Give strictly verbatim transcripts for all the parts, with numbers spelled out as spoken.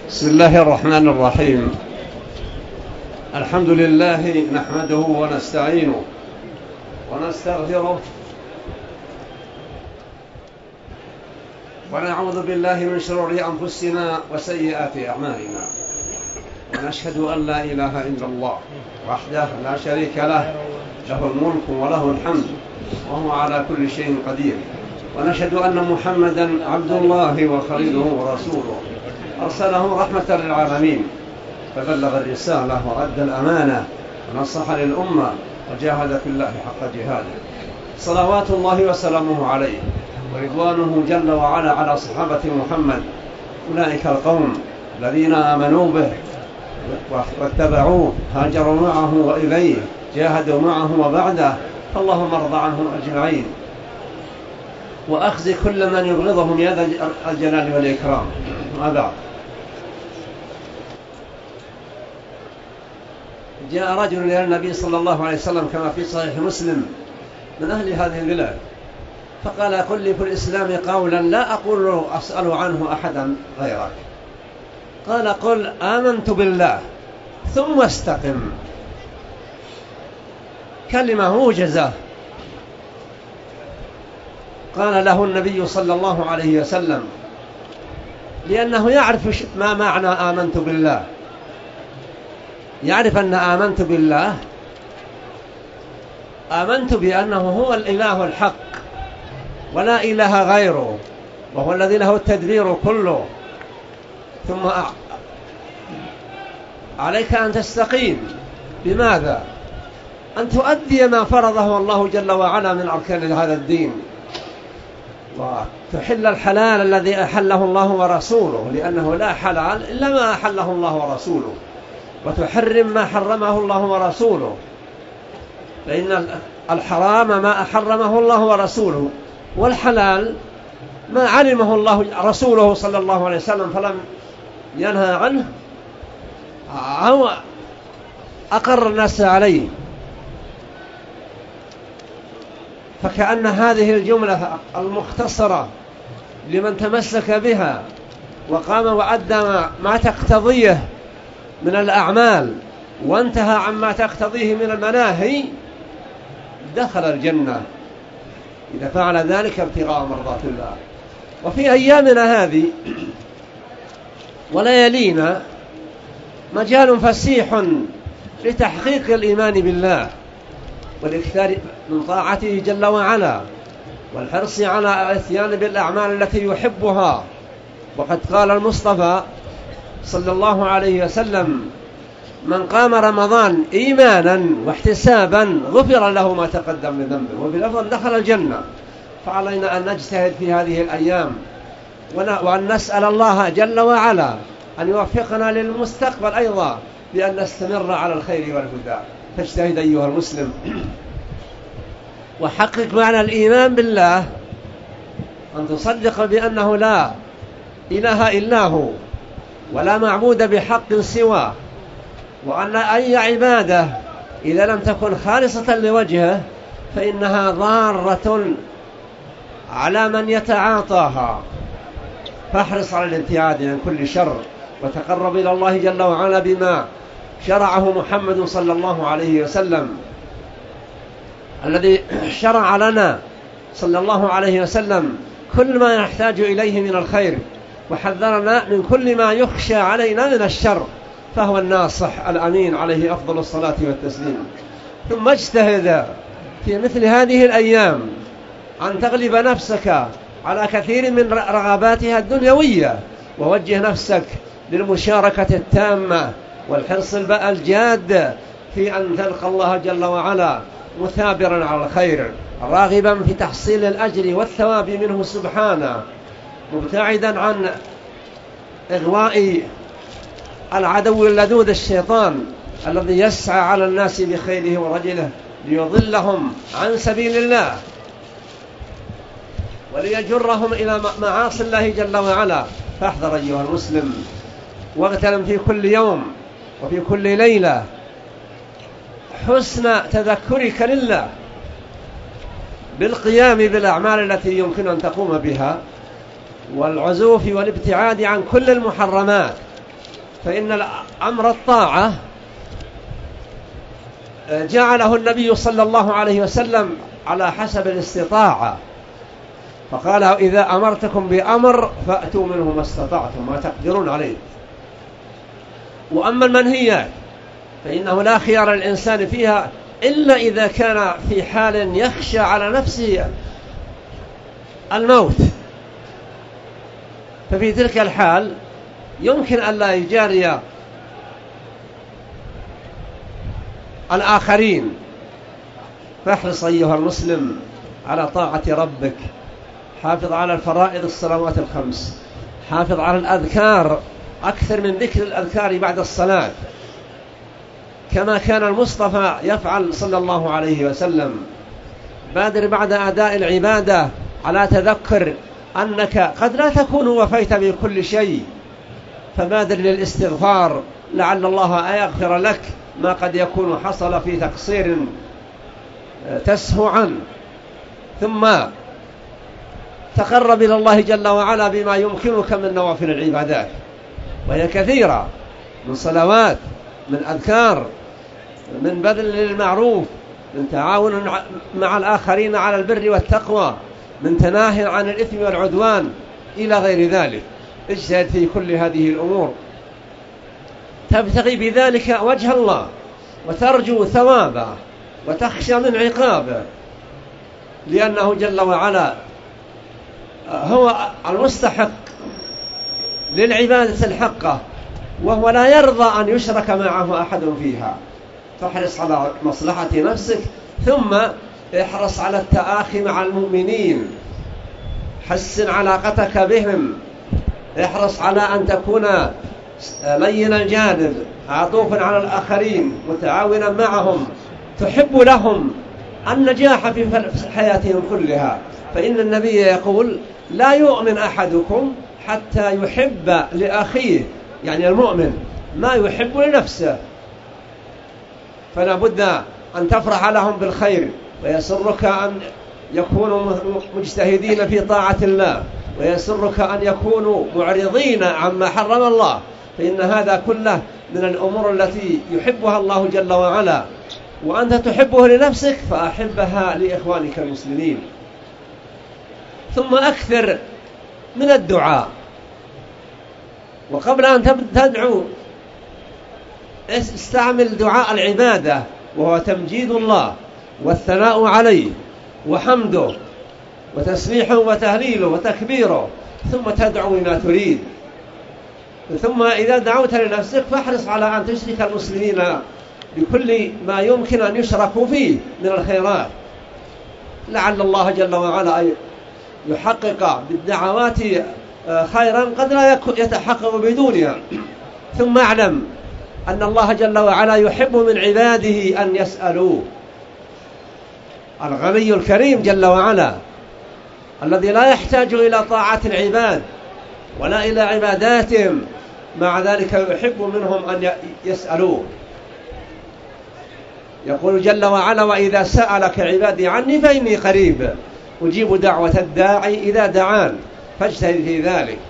بسم الله الرحمن الرحيم. الحمد لله نحمده ونستعينه ونستغفره ونعوذ بالله من شرور أنفسنا وسيئات أعمالنا، ونشهد أن لا إله إلا الله وحده لا شريك له، له الملك وله الحمد وهو على كل شيء قدير، ونشهد أن محمدا عبد الله وخليله ورسوله أرسله رحمة للعالمين، فبلغ الرسالة وأدى الأمانة ونصح للأمة وجاهد في الله حق جهاده، صلوات الله وسلامه عليه ورضوانه جل وعلا على صحابة محمد، أولئك القوم الذين آمنوا به واتبعوه، هاجروا معه وإليه، جاهدوا معه وبعده، اللهم ارض عنهم أجمعين وأخزي كل من يبغضهم يا ذا الجلال والإكرام. وبعد، جاء رجل إلى النبي صلى الله عليه وسلم كما في صحيح مسلم من أهل هذه البلاد، فقال: قل لي في الإسلام قولا لا أقول أسأل عنه أحدا غيرك. قال: قل آمنت بالله ثم استقم. كلمة موجزة. قال له النبي صلى الله عليه وسلم، لأنه يعرف ما معنى آمنت بالله، يعرف أن آمنت بالله آمنت بأنه هو الإله الحق ولا إله غيره، وهو الذي له التدبير كله، ثم عليك أن تستقيم. بماذا؟ أن تؤدي ما فرضه الله جل وعلا من أركان هذا الدين، وتحل الحلال الذي أحله الله ورسوله، لأنه لا حلال إلا ما أحله الله ورسوله، وتحرم ما حرمه الله ورسوله، فإن الحرام ما أحرمه الله ورسوله، والحلال ما علمه الله رسوله صلى الله عليه وسلم فلم ينهى عنه أو أقر الناس عليه. فكأن هذه الجملة المختصرة لمن تمسك بها وقام وأدى ما تقتضيه من الأعمال وانتهى عما تقتضيه من المناهي دخل الجنة إذا فعل ذلك ابتغاء مرضات الله. وفي أيامنا هذه وليالينا مجال فسيح لتحقيق الإيمان بالله والإكثار من طاعته جل وعلا، والحرص على الاتيان بالأعمال التي يحبها. وقد قال المصطفى صلى الله عليه وسلم: من قام رمضان إيمانا واحتسابا غفر له ما تقدم من ذنبه، وفي الأفضل دخل الجنة. فعلينا أن نجتهد في هذه الأيام وأن نسأل الله جل وعلا أن يوفقنا للمستقبل أيضا بأن نستمر على الخير والهدى. فاجتهد أيها المسلم وحقق معنى الإيمان بالله، أن تصدق بأنه لا إله إلا هو ولا معبود بحق سواه، وأن أي عبادة إذا لم تكن خالصة لوجهه فإنها ضارة على من يتعاطاها. فاحرص على الابتعاد عن كل شر، وتقرب إلى الله جل وعلا بما شرعه محمد صلى الله عليه وسلم، الذي شرع لنا صلى الله عليه وسلم كل ما نحتاج إليه من الخير، وحذرنا من كل ما يخشى علينا من الشر، فهو الناصح الأمين عليه أفضل الصلاة والتسليم. ثم اجتهد في مثل هذه الأيام أن تغلب نفسك على كثير من رغباتها الدنيوية، ووجه نفسك للمشاركة التامة والحرص الجاد في أن تلقى الله جل وعلا مثابرا على الخير، راغبا في تحصيل الأجر والثواب منه سبحانه، مبتعدا عن إغواء العدو اللدود الشيطان الذي يسعى على الناس بخيله ورجله ليضلهم عن سبيل الله وليجرهم إلى معاصي الله جل وعلا. فاحذر أيها المسلم، واغتنم في كل يوم وفي كل ليلة حسن تذكرك لله بالقيام بالأعمال التي يمكن أن تقوم بها، والعزوف والابتعاد عن كل المحرمات، فإن أمر الطاعة جعله النبي صلى الله عليه وسلم على حسب الاستطاعة، فقال إذا أمرتكم بأمر فأتوا منه ما استطعتم ما تقدرون عليه. وأما المنهيات فإنه لا خيار الإنسان فيها إلا إذا كان في حال يخشى على نفسه الموت، ففي تلك الحال يمكن أن لا يجاري الآخرين. فاحرص أيها المسلم على طاعة ربك، حافظ على الفرائض الصلوات الخمس، حافظ على الأذكار، أكثر من ذكر الأذكار بعد الصلاة كما كان المصطفى يفعل صلى الله عليه وسلم. بادر بعد أداء العبادة على تذكر أنك قد لا تكون وفيت بكل شيء، فبادر للاستغفار لعل الله يغفر لك ما قد يكون حصل في تقصير تسهو عنه. ثم تقرب إلى الله جل وعلا بما يمكنك من نوافل العبادات، وهي كثيرة، من صلوات، من أذكار، من بذل للمعروف، من تعاون مع الآخرين على البر والتقوى، من تناهي عن الإثم والعدوان إلى غير ذلك. اجتهد في كل هذه الأمور تبتغي بذلك وجه الله وترجو ثوابه وتخشى من عقابه، لأنه جل وعلا هو المستحق للعبادة الحقة، وهو لا يرضى أن يشرك معه أحد فيها. فاحرص على مصلحة نفسك، ثم احرص على التآخي مع المؤمنين، حسن علاقتك بهم، احرص على أن تكون لين الجانب، عطوفا على الآخرين، متعاونا معهم، تحب لهم النجاح في حياتهم كلها. فإن النبي يقول لا يؤمن أحدكم حتى يحب لأخيه، يعني المؤمن، ما يحب لنفسه. فلا بد أن تفرح لهم بالخير، ويسرك أن يكونوا مجتهدين في طاعة الله، ويسرك أن يكونوا معرضين عما حرم الله، فإن هذا كله من الأمور التي يحبها الله جل وعلا، وأنت تحبه لنفسك فأحبها لإخوانك المسلمين. ثم أكثر من الدعاء، وقبل أن تدعو استعمل دعاء العبادة، وهو تمجيد الله والثناء عليه وحمده وتسبيحه وتهليله وتكبيره، ثم تدعو بما تريد. ثم إذا دعوت لنفسك فاحرص على أن تشرك المسلمين بكل ما يمكن أن يشركوا فيه من الخيرات، لعل الله جل وعلا يحقق بالدعوات خيرا قد لا يتحقق بدونها. ثم اعلم أن الله جل وعلا يحب من عباده أن يسألوه، الغني الكريم جل وعلا الذي لا يحتاج إلى طاعة العباد ولا إلى عباداتهم، مع ذلك يحب منهم أن يسألوه. يقول جل وعلا وإذا سألك عبادي عني فإني قريب أجيب دعوة الداعي إذا دعان فاجتهد في ذلك،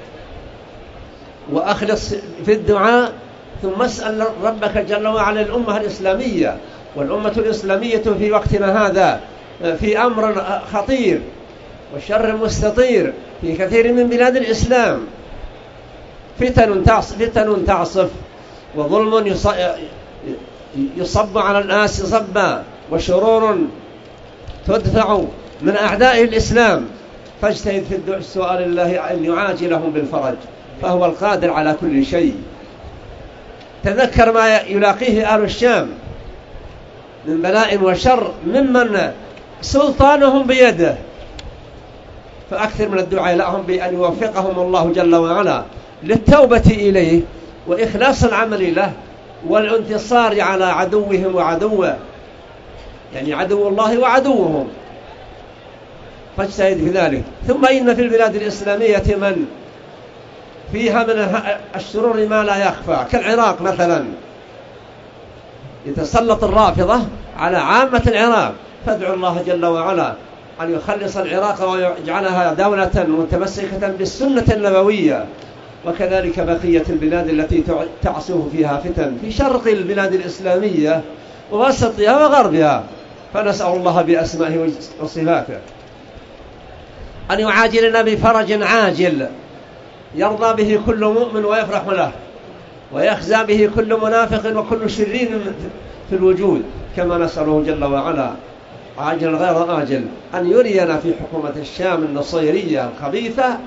وأخلص في الدعاء. ثم اسأل ربك جل وعلا الأمة الإسلامية، والأمة الإسلامية في وقتنا هذا في أمر خطير والشر مستطير في كثير من بلاد الإسلام، فتن تعصف, فتن تعصف وظلم يصب على الناس صبا، وشرور تدفع من أعداء الإسلام. فاجتهد في سؤال الله أن يعاجلهم بالفرج، فهو القادر على كل شيء. تذكر ما يلاقيه أهل الشام من بلاء وشر ممن سلطانهم بيده، فأكثر من الدعاء لهم بأن يوفقهم الله جل وعلا للتوبة إليه وإخلاص العمل له والانتصار على عدوهم وعدوه، يعني عدو الله وعدوهم، فاجتهد في ذلك. ثم إن في البلاد الإسلامية من فيها من الشرور ما لا يخفى، كالعراق مثلا يتسلط الرافضة على عامة العراق، فادعو الله جل وعلا أن يخلص العراق ويجعلها دولة متمسكة بالسنة النبوية وكذلك بقية البلاد التي تعصف فيها فتن في شرق البلاد الإسلامية ووسطها وغربها. فنسأل الله بأسمائه وصفاته أن يعاجلنا بفرج عاجل يرضى به كل مؤمن ويفرح له، ويخزى به كل منافق وكل شرير في الوجود، كما نسأله جل وعلا عاجل غير آجل أن يرينا في حكومة الشام النصيرية الخبيثة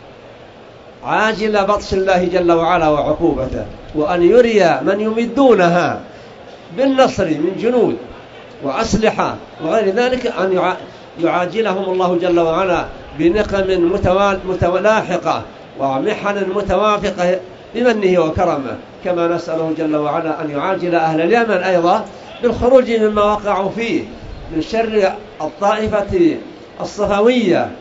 عاجل بطش الله جل وعلا وعقوبته، وأن يري من يمدونها بالنصر من جنود وأسلحة وغير ذلك أن يعاجلهم الله جل وعلا بنقم متلاحقة ومحن متوافقة بمنه وكرمه، كما نسأله جل وعلا أن يعاجل أهل اليمن أيضا بالخروج مما وقعوا فيه من شر الطائفة الصفوية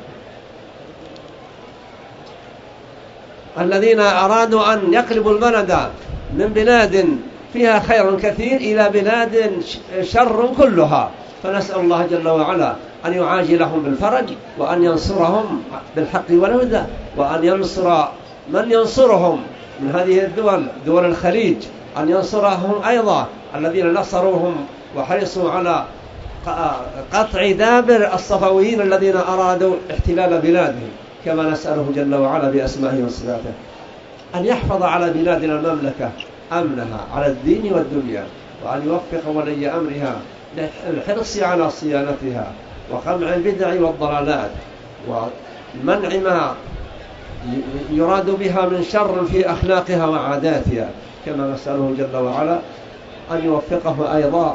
الذين أرادوا أن يقلبوا البلد من بلاد فيها خير كثير إلى بلاد شر كلها. فنسأل الله جل وعلا أن يعاجلهم بالفرج، وأن ينصرهم بالحق والهدى، وأن ينصر من ينصرهم من هذه الدول دول الخليج، أن ينصرهم أيضا الذين نصروهم وحرصوا على قطع دابر الصفويين الذين أرادوا احتلال بلادهم، كما نسأله جل وعلا بأسمائه وصفاته أن يحفظ على بلادنا المملكة أمنها على الدين والدنيا، وأن يوفق ولي أمرها للحرص على صيانتها وقمع البدع والضلالات ومنع ما يراد بها من شر في أخلاقها وعاداتها، كما نسأله جل وعلا أن يوفقه أيضا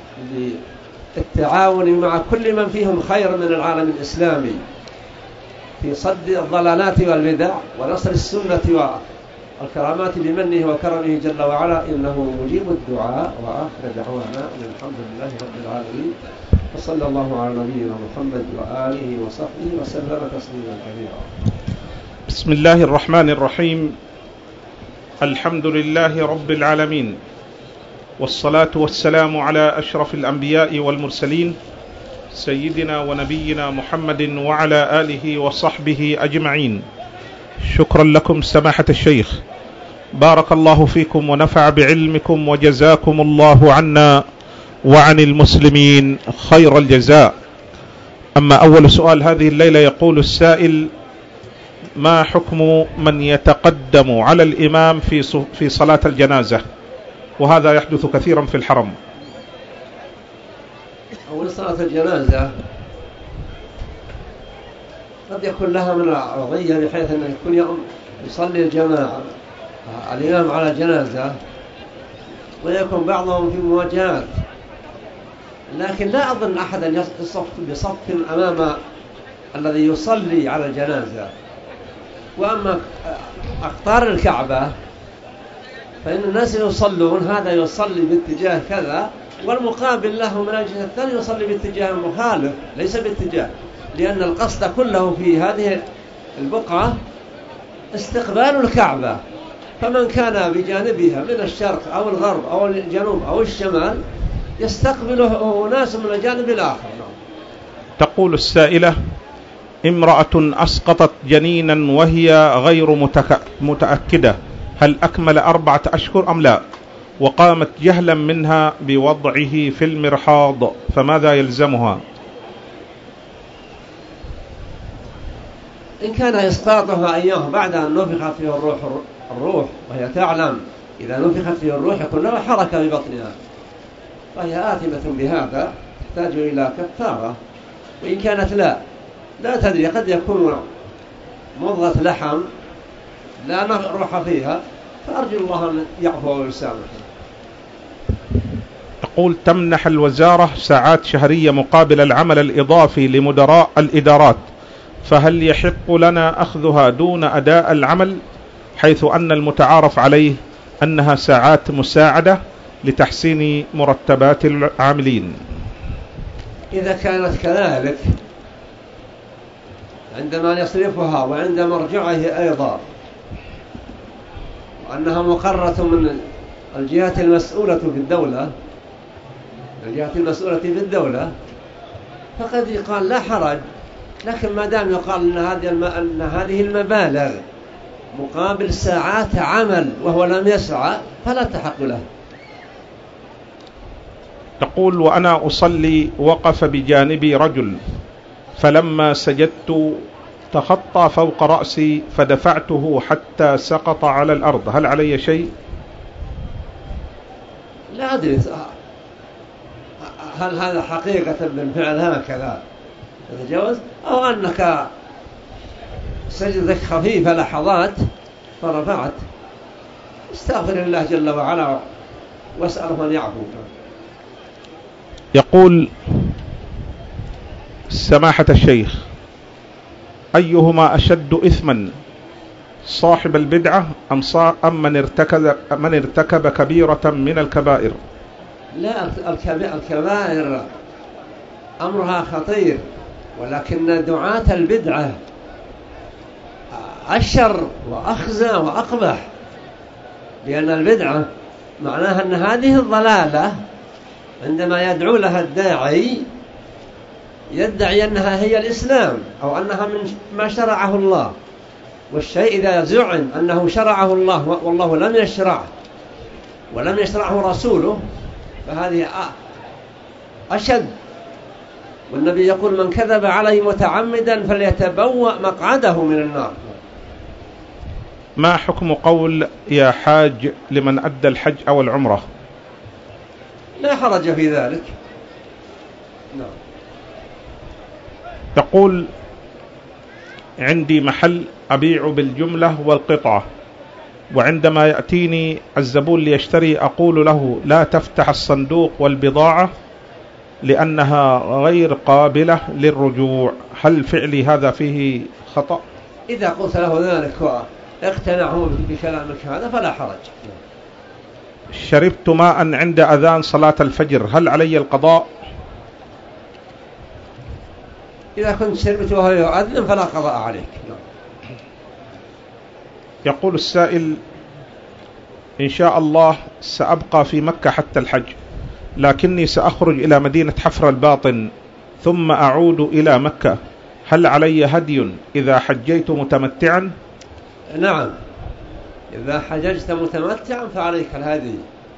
للتعاون مع كل من فيهم خير من العالم الإسلامي في صد الضلالات والبدع ونصر السنة والكرامات بمنه وكرمه جل وعلا، إنه مجيب الدعاء. وآخر دعوانا أن الحمد لله رب العالمين، وصلى الله على نبينا محمد وآله وصحبه وسلم تسليما كثيرا. بسم الله الرحمن الرحيم. الحمد لله رب العالمين، والصلاة والسلام على أشرف الأنبياء والمرسلين سيدنا ونبينا محمد وعلى آله وصحبه أجمعين. شكرا لكم سماحة الشيخ، بارك الله فيكم ونفع بعلمكم، وجزاكم الله عنا وعن المسلمين خير الجزاء. أما أول سؤال هذه الليلة، يقول السائل: ما حكم من يتقدم على الإمام في في صلاة الجنازة؟ وهذا يحدث كثيرا في الحرم. أول صلاة الجنازة قد يكون لها من العرضية بحيث أن يكون يوم يصلي الجماعة الإمام على جنازة ويكون بعضهم في مواجهات، لكن لا أظن أحدا يصف بصف أمام الذي يصلي على الجنازة. وأما أقطار الكعبة فإن الناس يصلون، هذا يصلي باتجاه كذا والمقابل له من الجهة الثانية يصلي باتجاه مخالف ليس باتجاه، لأن القصد كله في هذه البقعة استقبال الكعبة، فمن كان بجانبها من الشرق أو الغرب أو الجنوب أو الشمال يستقبله ناس من الجانب الآخر. تقول السائلة: امرأة أسقطت جنينا وهي غير متك... متأكدة هل أكمل أربعة أشهر أم لا، وقامت جهلا منها بوضعه في المرحاض، فماذا يلزمها؟ إن كان إسقاطها أيام بعد أن نفخت فيه الروح الروح وهي تعلم إذا نفخت فيه الروح يكون لها حركة ببطنها فهي آثمة بهذا، تحتاج إلى كفارة. وإن كانت لا لا تدري، قد يكون مضغة لحم لا روح فيها، فأرجو الله أن يعفو ويسامح. تقول: تمنح الوزارة ساعات شهرية مقابل العمل الإضافي لمدراء الإدارات، فهل يحق لنا أخذها دون أداء العمل، حيث أن المتعارف عليه أنها ساعات مساعدة لتحسين مرتبات العاملين؟ إذا كانت كذلك عندما يصرفها وعند مرجعه أيضا، وأنها مقررة من الجهات المسؤولة في الدولة الجهات المسؤولة في الدولة فقد يقال لا حرج، لكن ما دام يقال أن هذه أن هذه المبالغ مقابل ساعات عمل وهو لم يسعى فلا تحق له. تقول: وأنا أصلي وقف بجانبي رجل، فلما سجدت تخطى فوق رأسي فدفعته حتى سقط على الأرض، هل علي شيء؟ لا أدري هل هذا حقيقة بالفعل هكذا يتجاوز، أو أنك سجدك خفيفة لحظات فرفعت. استغفر الله جل وعلا واسأله أن يعفو. يقول سماحة الشيخ: أيهما أشد إثما، صاحب البدعة أم, أم من ارتكب من ارتكب كبيرة من الكبائر؟ لا، الكبائر أمرها خطير، ولكن دعاة البدعة أشر وأخزى وأقبح، لأن البدعة معناها أن هذه الضلالة عندما يدعو لها الداعي يدعي أنها هي الإسلام أو أنها من ما شرعه الله، والشيء إذا زعم أنه شرعه الله والله لم يشرعه ولم يشرعه رسوله فهذه أشد. والنبي يقول: من كذب علي متعمدا فليتبوأ مقعده من النار. ما حكم قول يا حاج لمن أدى الحج أو العمرة؟ لا حرج في ذلك. نعم. تقول: عندي محل أبيع بالجملة والقطعة، وعندما يأتيني الزبون ليشتري أقول له لا تفتح الصندوق والبضاعة لأنها غير قابلة للرجوع، هل فعلي هذا فيه خطأ؟ إذا قلت له ذلك واقتنعه بكلامك هذا فلا حرج. شربت ماء عند أذان صلاة الفجر، هل علي القضاء؟ إذا كنت شربت وهو يؤذن فلا قضاء عليك. يقول السائل: إن شاء الله سأبقى في مكة حتى الحج، لكني سأخرج إلى مدينة حفر الباطن ثم أعود إلى مكة، هل علي هدي إذا حجيت متمتعا؟ نعم، إذا حججت متمتعا فعليك الهدي.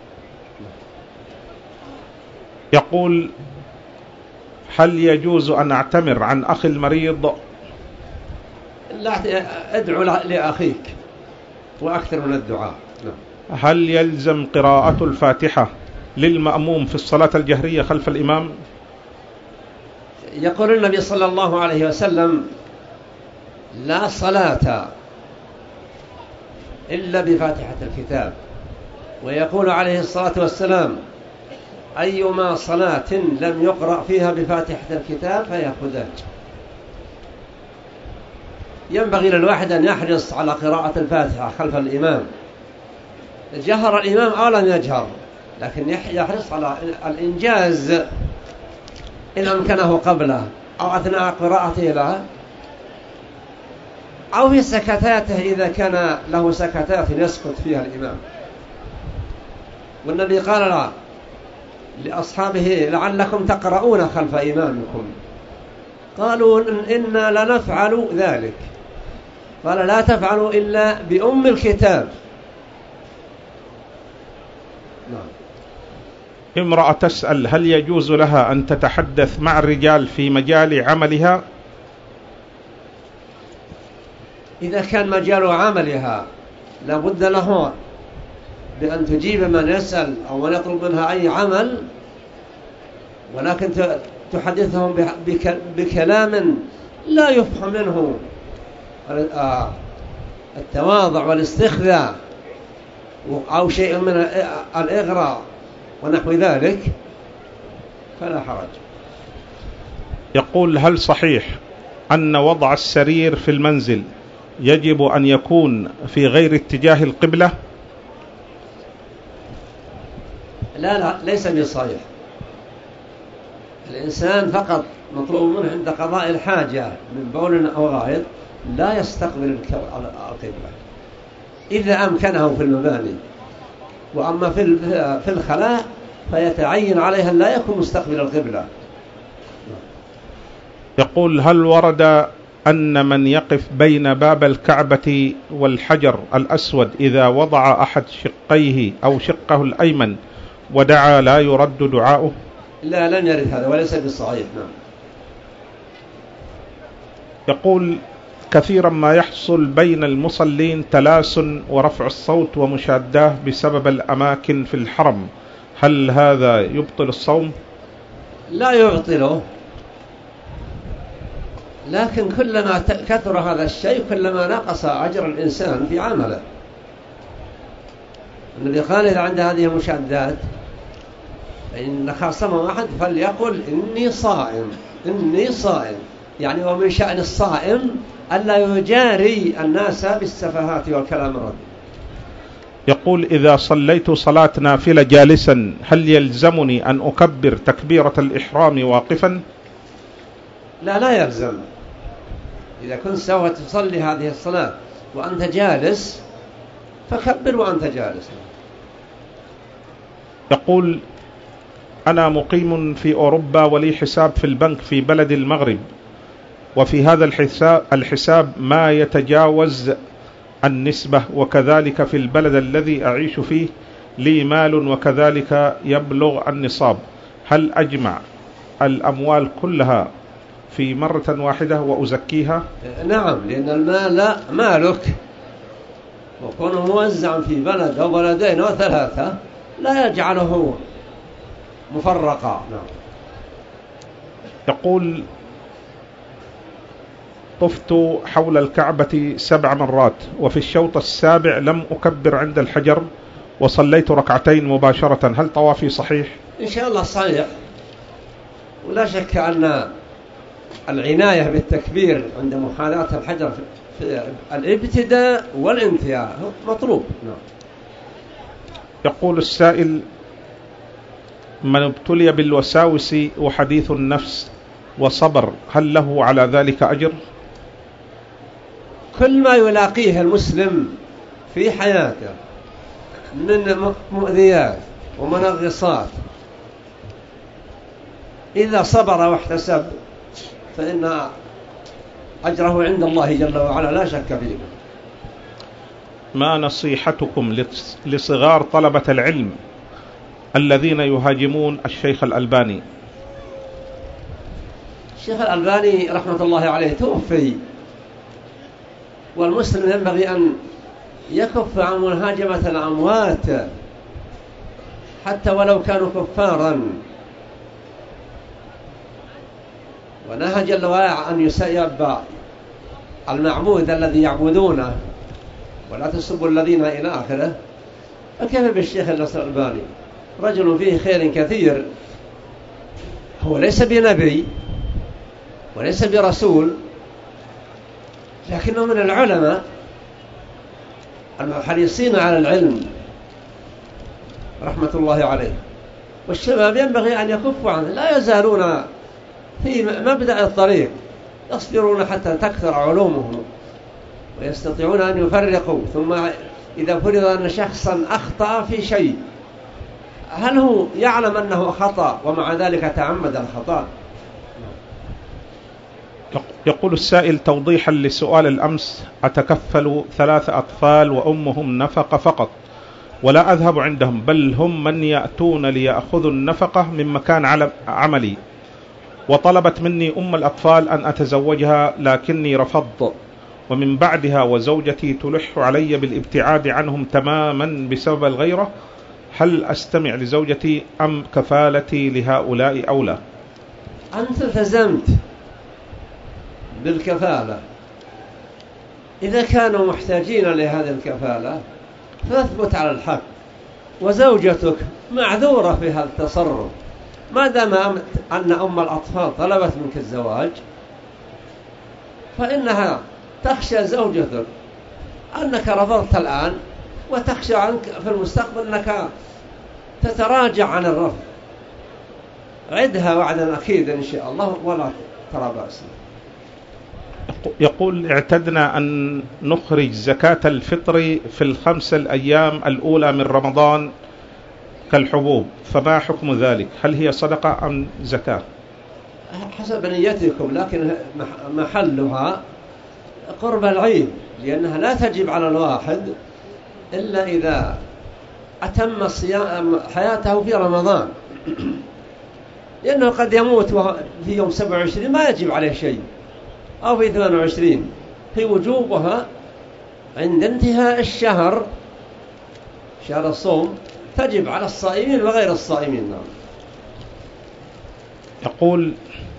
يقول: هل يجوز أن أعتمر عن أخي المريض؟ لا، ادعو لأخيك وأكثر من الدعاء. هل يلزم قراءة الفاتحة للمأموم في الصلاة الجهرية خلف الإمام؟ يقول النبي صلى الله عليه وسلم: لا صلاة إلا بفاتحة الكتاب. ويقول عليه الصلاة والسلام: أيما صلاة لم يقرأ فيها بفاتحة الكتاب فهي خداج. ينبغي للواحد أن يحرص على قراءة الفاتحة خلف الإمام، جهر الإمام أو لم يجهر، لكن يحرص على الإنجاز إن أمكنه قبله أو أثناء قراءته لها أو في سكتاته إذا كان له سكتات يسكت فيها الإمام. والنبي قال لا لأصحابه: لعلكم تقرؤون خلف إمامكم. قالوا: إنا لنفعل ذلك. قال: لا تفعلوا إلا بأم الكتاب. نعم. امرأة تسأل: هل يجوز لها أن تتحدث مع الرجال في مجال عملها؟ إذا كان مجال عملها لابد له بأن تجيب من يسأل أو من يطلب منها أي عمل، ولكن تحدثهم بكلام لا يفهم منه التواضع والاستخذاء أو شيء من الإغراء ونحو ذلك فلا حرج. يقول: هل صحيح أن وضع السرير في المنزل يجب أن يكون في غير اتجاه القبلة؟ لا لا، ليس بصحيح. الإنسان فقط مطلوب منه عند قضاء الحاجة من بول أو غائط لا يستقبل القبلة إذا أمكنه في المباني، وأما في الخلاء فيتعين عليها لا يكون مستقبل القبلة. يقول: هل ورد أن من يقف بين باب الكعبة والحجر الأسود إذا وضع أحد شقيه أو شقه الأيمن ودعا لا يرد دعاؤه؟ لا، لم يرد هذا وليس بالصحيح. نعم. يقول كثيرا ما يحصل بين المصلين تلاسن ورفع الصوت ومشاداه بسبب الأماكن في الحرم، هل هذا يبطل الصوم؟ لا يبطله، لكن كلما كثر هذا الشيء كلما نقص أجر الإنسان في عمله. النبي قال إذا عند هذه المشادات فإن خاصمه أحد فليقل إني صائم إني صائم، يعني ومن شأن الصائم ألا يجاري الناس بالسفهات والكلام الرديء. يقول إذا صليت صلاة نافلة جالسا هل يلزمني أن أكبر تكبيرة الإحرام واقفا؟ لا لا يلزم. إذا كنت سوف تصلي هذه الصلاة وأنت جالس فكبر وأنت جالس. يقول أنا مقيم في أوروبا ولي حساب في البنك في بلد المغرب، وفي هذا الحساب, الحساب ما يتجاوز النسبة، وكذلك في البلد الذي أعيش فيه لي مال وكذلك يبلغ النصاب، هل أجمع الأموال كلها في مرة واحدة وأزكيها؟ نعم، لأن المال مالك، وكونه موزعا في بلد أو بلدين أو ثلاثة لا يجعله مفرقا. نعم. يقول طفت حول الكعبة سبع مرات وفي الشوط السابع لم أكبر عند الحجر وصليت ركعتين مباشرة، هل طوافي صحيح؟ إن شاء الله صحيح، ولا شك أن العناية بالتكبير عند محاذاة الحجر في الابتداء والانتهاء مطلوب. نعم. يقول السائل من ابتلي بالوساوس وحديث النفس وصبر هل له على ذلك أجر؟ كل ما يلاقيه المسلم في حياته من مؤذيات ومنغصات إذا صبر واحتسب فإن أجره عند الله جل وعلا لا شك فيه. ما نصيحتكم لصغار طلبة العلم الذين يهاجمون الشيخ الألباني؟ الشيخ الألباني رحمة الله عليه توفي، والمسلم ينبغي أن يكف عن مهاجمة الأموات حتى ولو كانوا كفارا، ونهى جل وعلا أن يسيب المعبود الذي يعبدونه ولا تسبوا الذين إلى آخره. فكيف بالشيخ الألباني رجل فيه خير كثير، هو ليس بنبي وليس برسول، لكنه من العلماء الحريصين على العلم رحمة الله عليه، والشباب ينبغي أن يكفوا عنه، لا يزالون في مبدأ الطريق، يصبرون حتى تكثر علومهم ويستطيعون أن يفرقوا. ثم إذا فرض أن شخصا أخطأ في شيء هل هو يعلم أنه خطأ ومع ذلك تعمد الخطأ؟ يقول السائل توضيحا لسؤال الأمس أتكفل ثلاث أطفال وأمهم نفقة فقط ولا أذهب عندهم، بل هم من يأتون ليأخذوا النفقة من مكان عملي، وطلبت مني أم الأطفال أن أتزوجها لكني رفضت، ومن بعدها وزوجتي تلح علي بالابتعاد عنهم تماما بسبب الغيرة، هل أستمع لزوجتي أم كفالتي لهؤلاء أولى؟ أنت التزمت بالكفالة، إذا كانوا محتاجين لهذه الكفالة فاثبت على الحق، وزوجتك معذورة في هذا التصرف ما دام أن أم الأطفال طلبت منك الزواج، فإنها تخشى زوجتك أنك رفضت الآن وتخشى عنك في المستقبل أنك تتراجع عن الرفض. عدها وعدا أكيدا إن شاء الله ولا ترى بأس. يقول اعتدنا أن نخرج زكاة الفطر في الخمس الأيام الأولى من رمضان كالحبوب، فما حكم ذلك؟ هل هي صدقة أم زكاة؟ حسب نيتكم، لكن محلها قرب العيد، لأنها لا تجب على الواحد إلا إذا أتم صيام حياته في رمضان، لأنه قد يموت في يوم سبعة وعشرين ما يجب عليه شيء، أو في ثمانية وعشرين، في وجوبها عند انتهاء الشهر، شهر الصوم، تجب على الصائمين وغير الصائمين. نعم. يقول: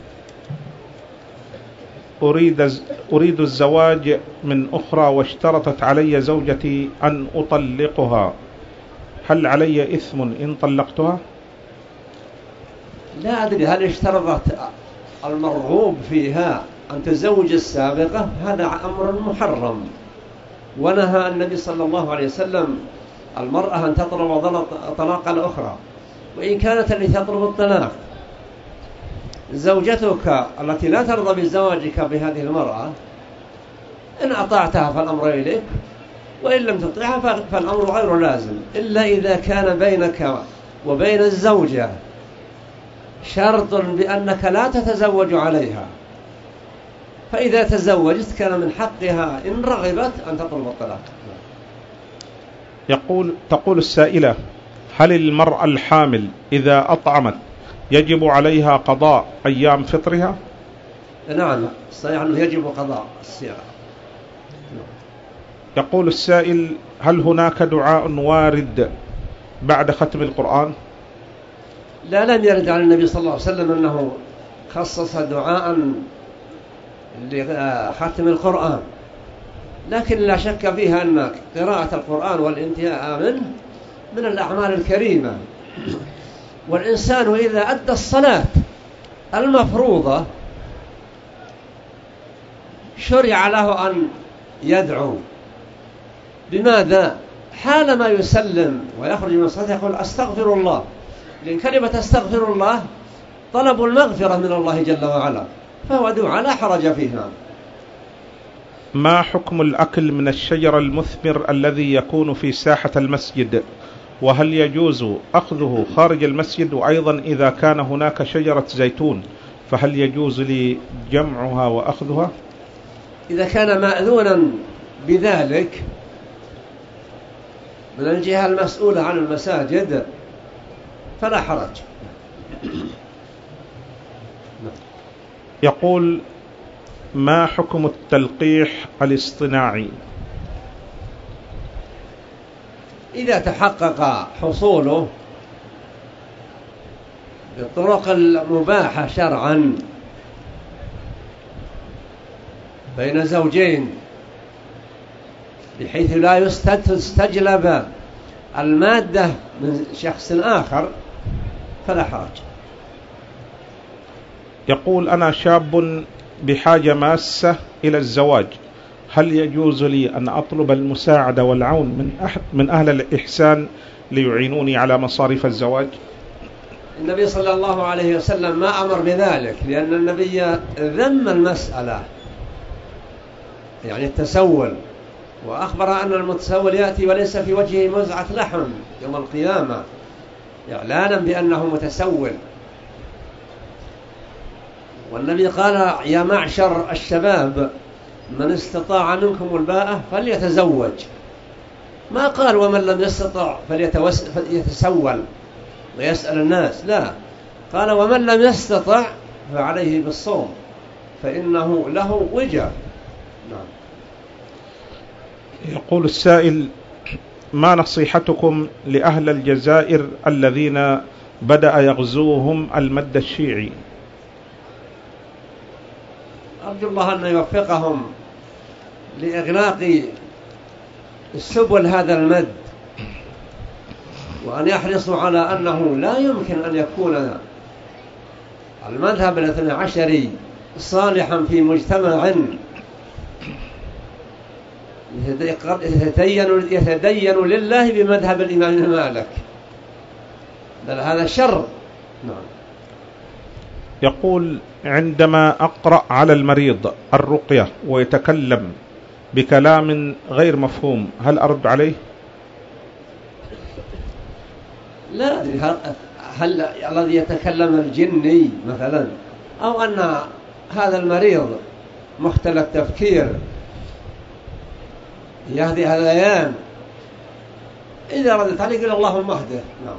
أريد أريد الزواج من أخرى واشترطت علي زوجتي أن أطلقها، هل علي إثم إن طلقتها؟ لا أدري هل اشترطت المرغوب فيها أن تزوج السابقة، هذا أمر محرم، ونهى النبي صلى الله عليه وسلم المرأة أن تطلب طلاق الأخرى، وإن كانت التي تطلب الطلاق زوجتك التي لا ترضى بزواجك بهذه المرأة، إن أطعتها فالأمر إليك، وإن لم تطيعها فالأمر غير لازم، إلا إذا كان بينك وبين الزوجة شرط بأنك لا تتزوج عليها، فإذا تزوجت كان من حقها إن رغبت أن تطلب الطلاق. يقول تقول السائلة: هل المرأة الحامل إذا أطعمت يجب عليها قضاء أيام فطرها؟ نعم، صحيح أنه يجب قضاء الصيام. يقول السائل: هل هناك دعاء وارد بعد ختم القرآن؟ لا، لم يرد عن النبي صلى الله عليه وسلم أنه خصص دعاء لختم القرآن، لكن لا شك فيها أن قراءة القرآن والانتهاء منه من الأعمال الكريمة، والإنسان إذا أدى الصلاة المفروضة شرع له أن يدعو. بماذا؟ حالما يسلم ويخرج من الصلاة يقول أستغفر الله، لأن كلمة أستغفر الله طلب المغفرة من الله جل وعلا، فهو دعاء لا حرج فيها. ما حكم الأكل من الشجر المثمر الذي يكون في ساحة المسجد؟ وهل يجوز أخذه خارج المسجد؟ وأيضا إذا كان هناك شجرة زيتون فهل يجوز لي جمعها وأخذها؟ إذا كان مأذونا بذلك من الجهة المسؤولة عن المساجد فلا حرج. يقول: ما حكم التلقيح الاصطناعي؟ إذا تحقق حصوله بالطرق المباحة شرعا بين زوجين بحيث لا يستجلب المادة من شخص آخر فلا حرج. يقول: أنا شاب بحاجة ماسة إلى الزواج، هل يجوز لي أن أطلب المساعدة والعون من أحد من أهل الإحسان ليعينوني على مصاريف الزواج؟ النبي صلى الله عليه وسلم ما أمر بذلك، لأن النبي ذم المسألة، يعني التسول، وأخبر أن المتسول يأتي وليس في وجهه مزعة لحم يوم القيامة إعلانا بأنه متسول. والنبي قال: يا معشر الشباب من استطاع منكم الباءة فليتزوج، ما قال ومن لم يستطع فليتسول ويسأل الناس، لا، قال ومن لم يستطع فعليه بالصوم فإنه له وجه. نعم. يقول السائل: ما نصيحتكم لأهل الجزائر الذين بدأ يغزوهم المد الشيعي؟ أرجو الله أن يوفقهم لإغلاق السبل هذا المد، وأن يحرصوا على أنه لا يمكن أن يكون المذهب الاثنى عشري صالحا في مجتمع يتدين, يتدين لله بمذهب الإمام مالك، بل هذا شر. نعم. يقول: عندما أقرأ على المريض الرقية ويتكلم بكلام غير مفهوم هل أرد عليه؟ لا، هل الذي يتكلم الجني مثلا، أو أن هذا المريض مختلف تفكير يهدي هذيان، إذا ردت عليك إلى الله المهدي. نعم.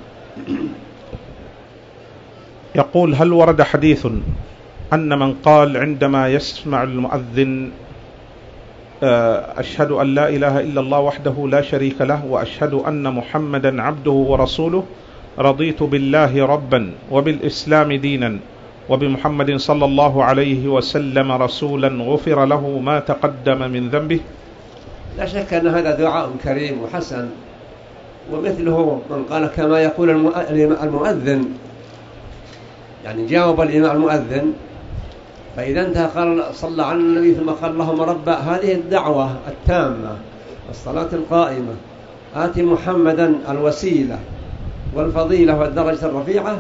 يقول: هل ورد حديث أن من قال عندما يسمع المؤذن أشهد أن لا إله إلا الله وحده لا شريك له وأشهد أن محمدا عبده ورسوله رضيت بالله ربا وبالإسلام دينا وبمحمد صلى الله عليه وسلم رسولا غفر له ما تقدم من ذنبه؟ لا شك أن هذا دعاء كريم وحسن، ومثله من قال كما يقول المؤذن، يعني جاوب الإمام المؤذن، فإذا انتهى قال صلى على النبي ثم قال اللهم رب هذه الدعوة التامة والصلاة القائمة آت محمدا الوسيلة والفضيلة والدرجة الرفيعة،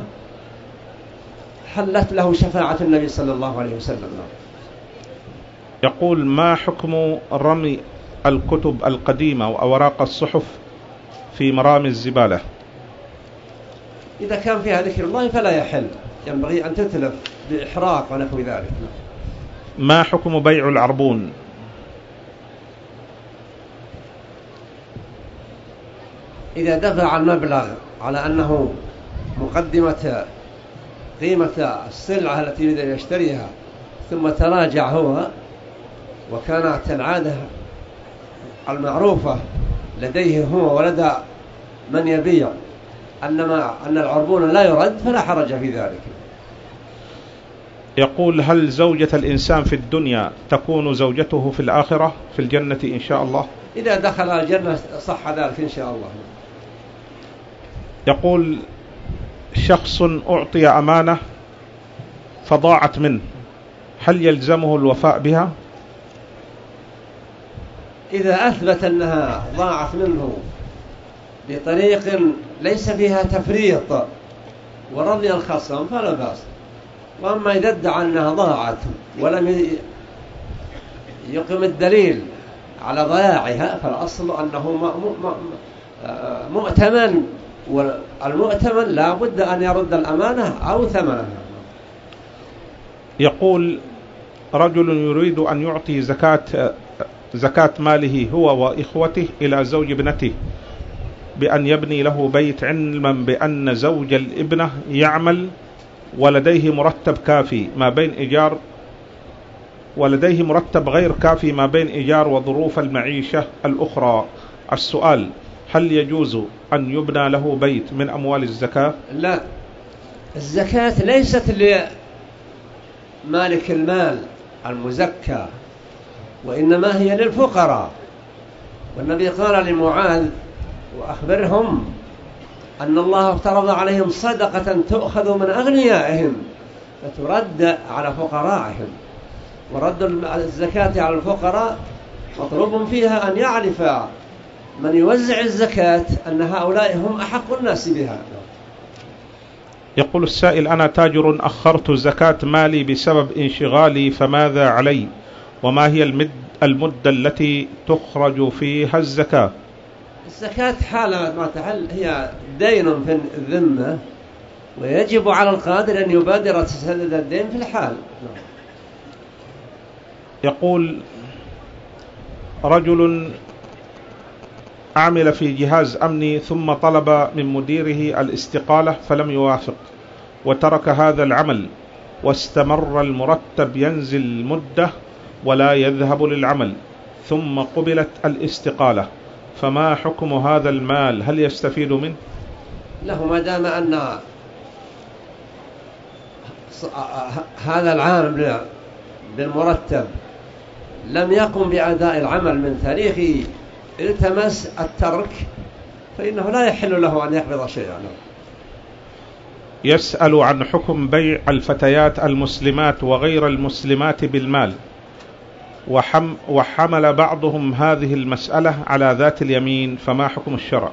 حلت له شفاعة النبي صلى الله عليه وسلم. يقول: ما حكم رمي الكتب القديمة وأوراق الصحف في مرامي الزبالة؟ إذا كان فيها ذكر الله فلا يحل، ينبغي أن تتلف بإحراق ونحو ذلك. ما حكم بيع العربون؟ إذا دفع المبلغ على أنه مقدمة قيمة السلعة التي يريد أن يشتريها ثم تراجع هو، وكانت العادة المعروفة لديه هو ولدى من يبيع أنما أن العربون لا يرد، فلا حرج في ذلك. يقول: هل زوجة الإنسان في الدنيا تكون زوجته في الآخرة في الجنة إن شاء الله؟ إذا دخل الجنة صح ذلك إن شاء الله. يقول: شخص أعطي أمانة فضاعت منه، هل يلزمه الوفاء بها؟ إذا أثبت أنها ضاعت منه بطريق ليس فيها تفريط ورضي الخصم فلا بأس. وأما إذا ادعى أنها ضاعت ولم يقم الدليل على ضياعها فالأصل أنه مؤتمن، والمؤتمن لا بد أن يرد الأمانة أو ثمنها. يقول: رجل يريد أن يعطي زكاة زكاة ماله هو وإخوته إلى زوج ابنته بأن يبني له بيت، علما بأن زوج الابنة يعمل ولديه مرتب كافي ما بين إيجار ولديه مرتب غير كافي ما بين إيجار وظروف المعيشة الأخرى. السؤال: هل يجوز أن يبنى له بيت من أموال الزكاة؟ لا، الزكاة ليست لمالك المال المزكى، وإنما هي للفقراء. والنبي قال لمعاذ: وأخبرهم أن الله افترض عليهم صدقة تؤخذ من أغنيائهم فترد على فقرائهم. ورد الزكاة على الفقراء مطلوب فيها أن يعرف من يوزع الزكاة أن هؤلاء هم أحق الناس بها. يقول السائل: أنا تاجر أخرت زكاة مالي بسبب انشغالي، فماذا علي؟ وما هي المدة التي تخرج فيها الزكاة؟ الزكاة حالة ما تحل هي دين في الذمة، ويجب على القادر أن يبادر تسدد الدين في الحال. يقول: رجل عمل في جهاز أمني ثم طلب من مديره الاستقالة فلم يوافق وترك هذا العمل، واستمر المرتب ينزل مدة ولا يذهب للعمل، ثم قبلت الاستقالة، فما حكم هذا المال؟ هل يستفيد منه؟ له ما دام أن هذا العامل بالمرتب لم يقم بأداء العمل من تاريخ التمس الترك، فإنه لا يحل له أن يقبض شيئا. يسأل عن حكم بيع الفتيات المسلمات وغير المسلمات بالمال، وحم وحمل بعضهم هذه المسألة على ذات اليمين، فما حكم الشرع؟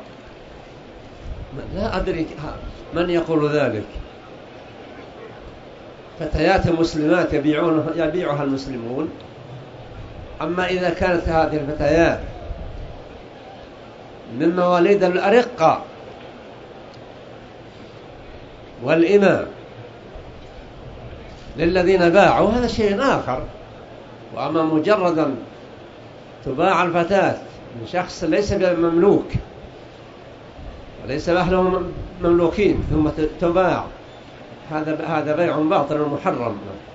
لا أدري من يقول ذلك. فتيات مسلمات يبيعون يبيعها المسلمون، أما إذا كانت هذه الفتيات من مواليد الأرقة والإماء للذين باعوا هذا شيء آخر. وأما مجردا تباع الفتاة من شخص ليس بمملوك وليس أهله مملوكين ثم تباع، هذا هذا بيع باطل محرم.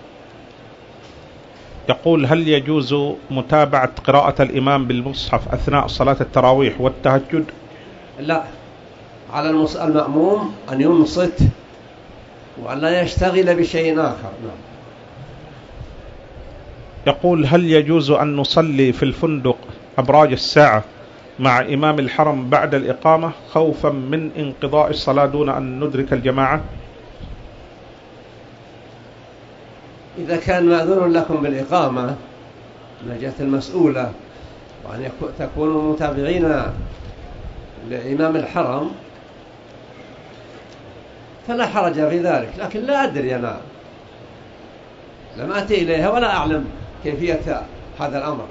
يقول: هل يجوز متابعة قراءة الإمام بالمصحف أثناء صلاة التراويح والتهجد؟ لا، على المأموم أن ينصت وأن لا يشتغل بشيء آخر. نعم. يقول: هل يجوز أن نصلي في الفندق أبراج الساعة مع إمام الحرم بعد الإقامة خوفا من انقضاء الصلاة دون أن ندرك الجماعة؟ إذا كان مأذون لكم بالإقامة من جهة المسؤولة وأن تكونوا متابعين لإمام الحرم فلا حرج في ذلك، لكن لا أدري، أنا لم أتي إليها ولا أعلم كيفية هذا الأمر.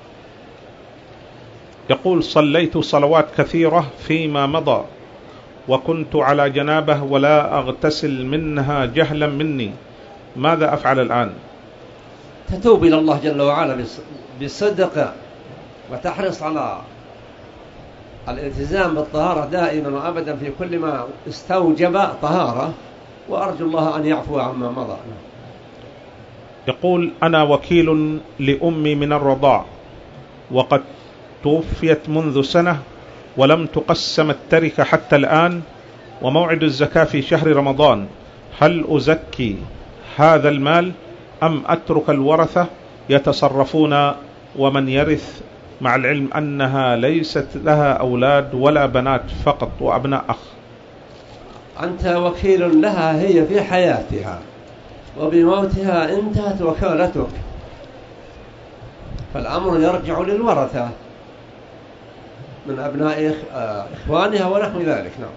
يقول: صليت صلوات كثيرة فيما مضى وكنت على جنابه ولا أغتسل منها جهلا مني، ماذا أفعل الآن؟ تتوب إلى الله جل وعلا بصدق وتحرص على الالتزام بالطهارة دائما وأبدا في كل ما استوجب طهارة، وأرجو الله أن يعفو عما مضى. يقول: أنا وكيل لأمي من الرضاع وقد توفيت منذ سنة ولم تقسم التركة حتى الآن وموعد الزكاة في شهر رمضان، هل أزكي هذا المال أم أترك الورثة يتصرفون ومن يرث، مع العلم أنها ليست لها أولاد ولا بنات فقط وأبناء أخ؟ أنت وكيل لها هي في حياتها، وبموتها انتهت وكالتك، فالأمر يرجع للورثة من أبناء إخوانها ونحو ذلك. نعم.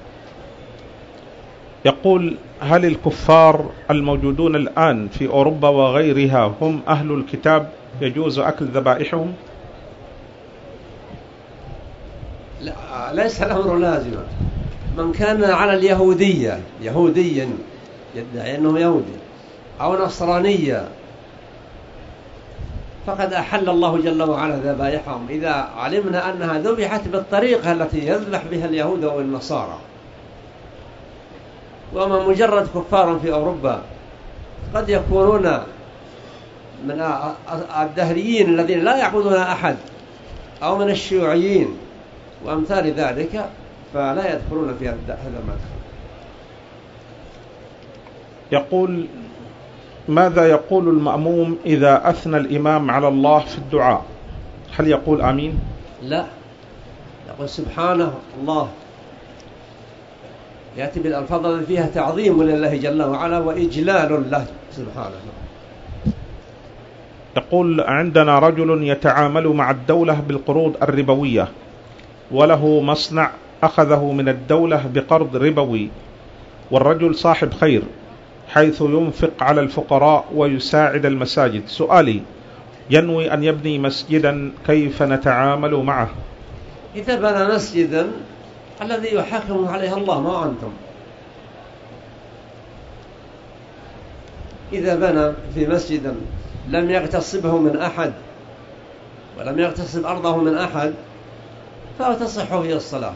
يقول: هل الكفار الموجودون الآن في أوروبا وغيرها هم أهل الكتاب يجوز أكل ذبائحهم؟ لا، ليس الأمر لازما. من كان على اليهودية يهوديا يدعي أنه يهودي أو نصرانية فقد أحل الله جل وعلا ذبائحهم إذا علمنا أنها ذبحت بالطريقة التي يذبح بها اليهود أو النصارى. وما مجرد كفار في أوروبا قد يكونون من الدهريين الذين لا يعبدون أحد أو من الشيوعيين وأمثال ذلك، فلا يدخلون في هذا المدخل. يقول: ماذا يقول المأموم إذا أثنى الإمام على الله في الدعاء؟ هل يقول آمين؟ لا، يقول سبحانه الله، يأتي بالألفاظ التي فيها تعظيم لله جل وعلا وإجلال له سبحانه. يقول: عندنا رجل يتعامل مع الدولة بالقروض الربوية وله مصنع أخذه من الدولة بقرض ربوي، والرجل صاحب خير حيث ينفق على الفقراء ويساعد المساجد. سؤالي: ينوي أن يبني مسجدا، كيف نتعامل معه؟ إذا بنى مسجدا الذي يحاكم عليه الله ما أنتم. إذا بنى في مسجدا لم يغتصبه من أحد ولم يغتصب أرضه من أحد فتصح هي الصلاة.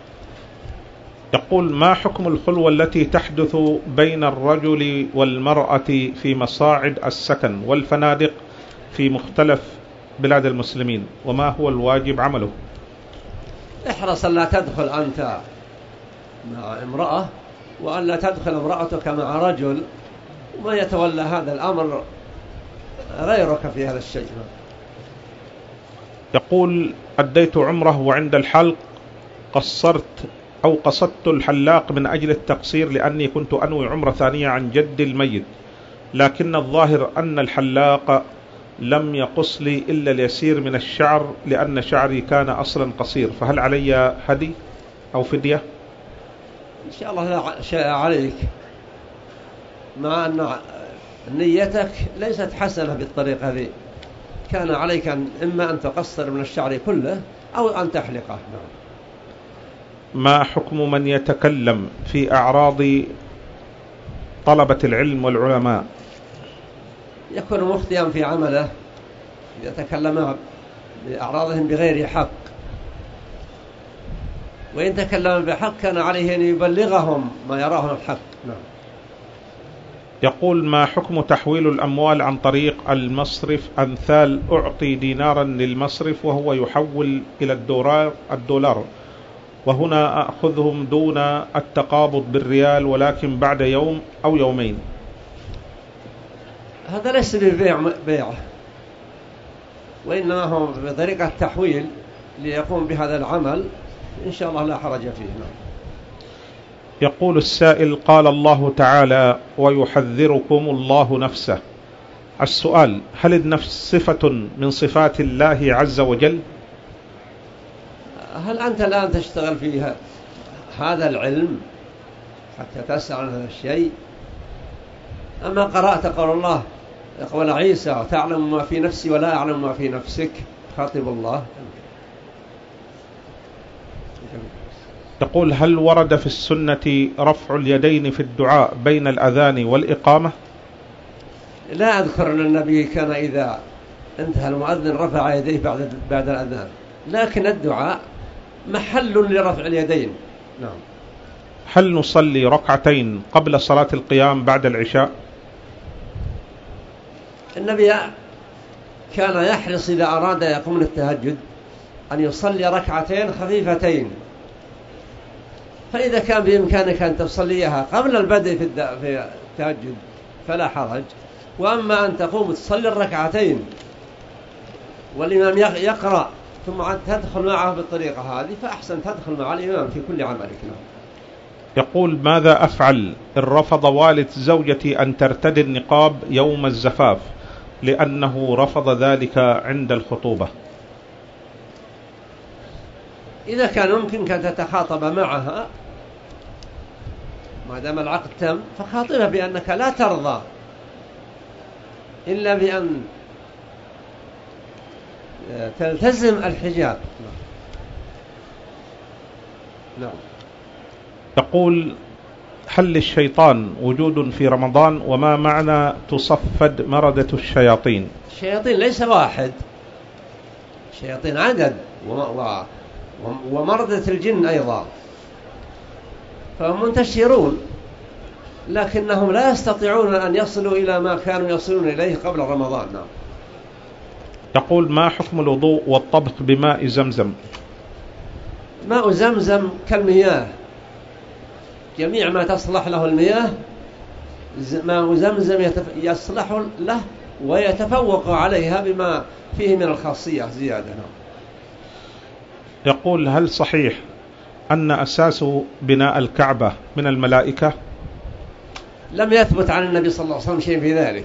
يقول: ما حكم الخلوة التي تحدث بين الرجل والمرأة في مصاعد السكن والفنادق في مختلف بلاد المسلمين، وما هو الواجب عمله؟ احرص أن لا تدخل أنت مع امرأة وأن لا تدخل امرأتك مع رجل، وما يتولى هذا الأمر غيرك في هذا الشيء. يقول: أديت عمره وعند الحلق قصرت أو قصدت الحلاق من أجل التقصير لأني كنت أنوي عمرة ثانية عن جد الميت، لكن الظاهر أن الحلاق لم يقص لي إلا اليسير من الشعر لأن شعري كان أصلا قصير، فهل علي هدي أو فدية؟ إن شاء الله لا شيء عليك، مع أن نيتك ليست حسنة بالطريقة هذه. كان عليك أن إما أن تقصر من الشعر كله أو أن تحلقه. ما حكم من يتكلم في أعراض طلبة العلم والعلماء؟ يكون مخطئا في عمله إذا تكلم بأعراضهم بغير حق، وإن تكلم بحق كان عليه أن يبلغهم ما يراه الحق. نعم. يقول: ما حكم تحويل الأموال عن طريق المصرف؟ أمثال أعطي دينارا للمصرف وهو يحول إلى الدولار الدولار وهنا أخذهم دون التقابض بالريال ولكن بعد يوم أو يومين. هذا ليس ببيع بيعه، وإنما هو بطريقة تحويل ليقوم بهذا العمل، إن شاء الله لا حرج فيه. يقول السائل: قال الله تعالى: ويحذركم الله نفسه. السؤال: هل النفس صفة من صفات الله عز وجل؟ هل أنت الآن تشتغل في هذا العلم حتى تسأل عن هذا الشيء؟ أما قرأت قول الله قول عيسى: تعلم ما في نفسي ولا أعلم ما في نفسك، خاطب الله. يقول: هل ورد في السنة رفع اليدين في الدعاء بين الأذان والإقامة؟ لا أذكر أن النبي كان إذا انتهى المؤذن رفع يديه بعد بعد الأذان، لكن الدعاء محل لرفع اليدين. نعم. هل نصلي ركعتين قبل صلاة القيام بعد العشاء؟ النبي كان يحرص إذا أراد يقوم التهجد أن يصلي ركعتين خفيفتين، فإذا كان بإمكانك أن تصليها قبل البدء في التهجد فلا حرج، وأما أن تقوم تصلي الركعتين والإمام يقرأ ثم تدخل معه بالطريقة هذه فأحسن تدخل مع الإمام في كل عملك. يقول: ماذا أفعل إن رفض والد زوجتي أن ترتدي النقاب يوم الزفاف لأنه رفض ذلك عند الخطوبة؟ إذا كان يمكنك أن تتخاطب معها ما دام العقد تم فخاطبها بأنك لا ترضى إلا بأن تلتزم الحجاب. نعم. يقول: هل للشيطان وجود في رمضان؟ وما معنى تصفد مردة الشياطين؟ الشياطين ليس واحد، الشياطين عدد، ومردة الجن أيضا، فهم منتشرون لكنهم لا يستطيعون أن يصلوا إلى ما كانوا يصلون إليه قبل رمضان. نعم. يقول: ما حكم الوضوء والطبخ بماء زمزم؟ ماء زمزم كالمياه، جميع ما تصلح له المياه ماء زمزم يصلح له ويتفوق عليها بما فيه من الخاصية زيادة. يقول: هل صحيح أن أساس بناء الكعبة من الملائكة؟ لم يثبت عن النبي صلى الله عليه وسلم شيء في ذلك،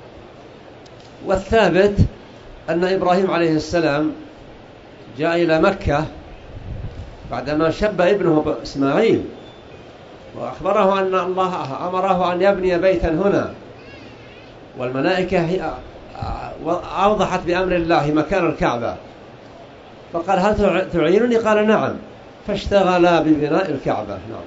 والثابت أن إبراهيم عليه السلام جاء إلى مكة بعدما شب ابنه إسماعيل وأخبره أن الله أمره أن يبني بيتا هنا، والملائكة أوضحت بأمر الله مكان الكعبة، فقال: هل تعينني؟ قال: نعم، فاشتغل ببناء الكعبة. نعم.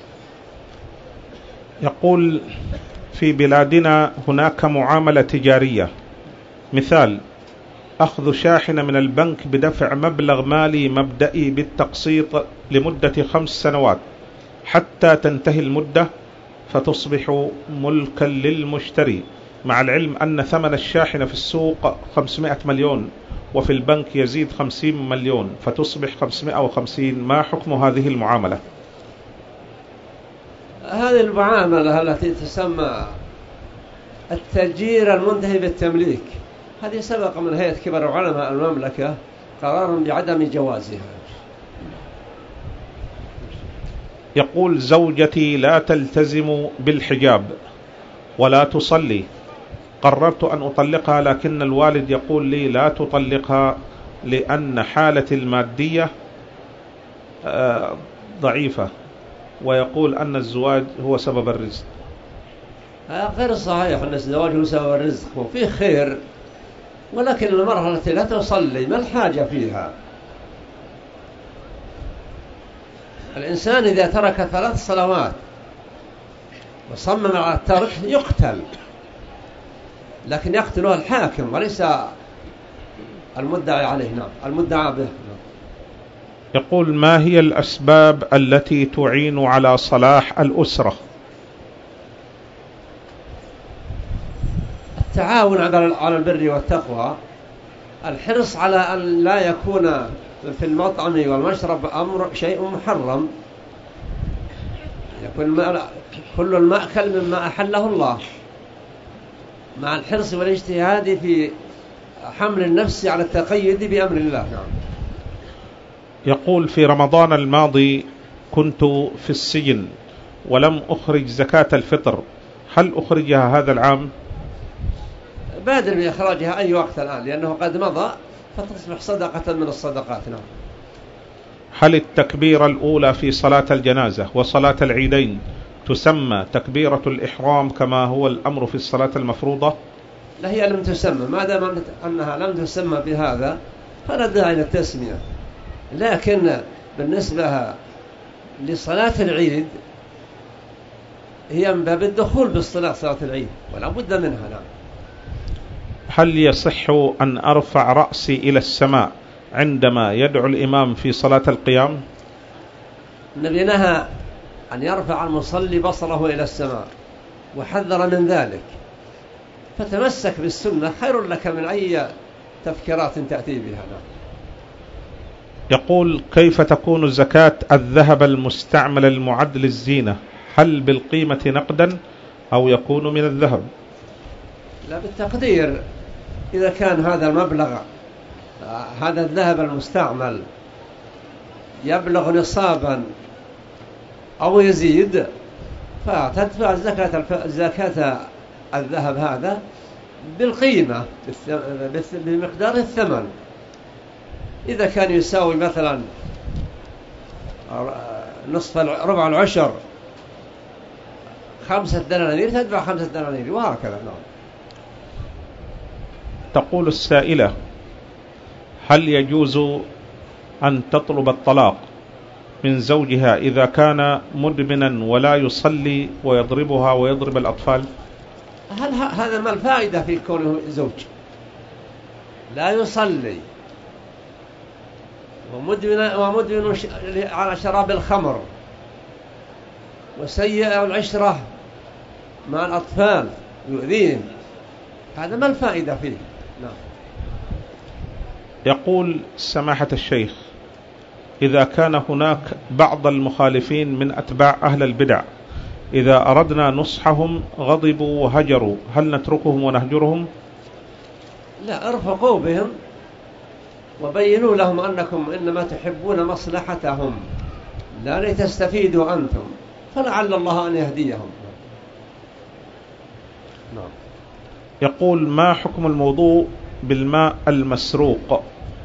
يقول: في بلادنا هناك معاملة تجارية، مثال أخذ شاحنة من البنك بدفع مبلغ مالي مبدئي بالتقسيط لمدة خمس سنوات حتى تنتهي المدة فتصبح ملكا للمشتري، مع العلم أن ثمن الشاحنة في السوق خمسمائة مليون وفي البنك يزيد خمسين مليون فتصبح خمسمائة وخمسين. ما حكم هذه المعاملة؟ هذه المعاملة التي تسمى التأجير المنتهي بالتمليك هذه سبق من هيئة كبار علماء المملكة قرار بعدم جوازها. يقول: زوجتي لا تلتزم بالحجاب ولا تصلي، قررت أن أطلقها لكن الوالد يقول لي لا تطلقها لأن حالتي المادية ضعيفة، ويقول أن الزواج هو سبب الرزق. غير صحيح أن الزواج هو سبب الرزق، وفيه خير، ولكن المرأة التي لا تصلي ما الحاجة فيها؟ الإنسان إذا ترك ثلاث صلوات وصمم على الترك يقتل، لكن يقتله الحاكم وليس المدعي عليه. نعم، المدعى به. يقول: ما هي الأسباب التي تعين على صلاح الأسرة؟ التعاون على البر والتقوى، الحرص على أن لا يكون في المطعم والمشرب أمر شيء محرم، يكون كل المأكل مما أحله الله، مع الحرص والاجتهاد في حمل النفس على التقيد بأمر الله. نعم. يقول: في رمضان الماضي كنت في السجن ولم أخرج زكاة الفطر، هل أخرجها هذا العام؟ بادر بإخراجها أي وقت الآن، لأنه قد مضى، فتصبح صدقة من الصدقات. نعم. هل التكبيرة الأولى في صلاة الجنازة وصلاة العيدين تسمى تكبيرة الإحرام كما هو الأمر في الصلاة المفروضة؟ لا، هي لم تسمى، ما دام أنها لم تسمى بهذا فلا داعي للتسمية. لكن بالنسبة لصلاة العيد هي من باب الدخول بالصلاة، صلاة العيد، ولا بد منها. نعم. هل يصح أن أرفع رأسي إلى السماء عندما يدعو الإمام في صلاة القيام؟ النبي نهى أن يرفع المصلي بصره إلى السماء وحذر من ذلك، فتمسك بالسنة خير لك من أي تفكيرات تأتي بها. نعم. يقول: كيف تكون زكاة الذهب المستعمل المعد للزينة؟ هل بالقيمة نقدا أو يكون من الذهب؟ لا، بالتقدير. إذا كان هذا المبلغ، هذا الذهب المستعمل يبلغ نصابا أو يزيد، فتدفع زكاة زكاة الذهب هذا بالقيمة بمقدار الثمن. إذا كان يساوي مثلا نصف ربع العشر خمسة دنانير، تدفع خمسة دنانير، وهكذا. نعم. تقول السائلة: هل يجوز أن تطلب الطلاق من زوجها إذا كان مدمنا ولا يصلي ويضربها ويضرب الأطفال؟ هل هذا ما الفائدة في كونه زوج لا يصلي ومدمن, ومدمن على شراب الخمر وسيء العشرة مع الأطفال يؤذيهم؟ هذا ما الفائدة فيه؟ نعم. يقول سماحة الشيخ: إذا كان هناك بعض المخالفين من أتباع أهل البدع إذا أردنا نصحهم غضبوا وهجروا، هل نتركهم ونهجرهم؟ لا، ارفقوا بهم وبينوا لهم أنكم إنما تحبون مصلحتهم لا لتستفيدوا أنتم، فلعل الله أن يهديهم. نعم. يقول: ما حكم الموضوع بالماء المسروق؟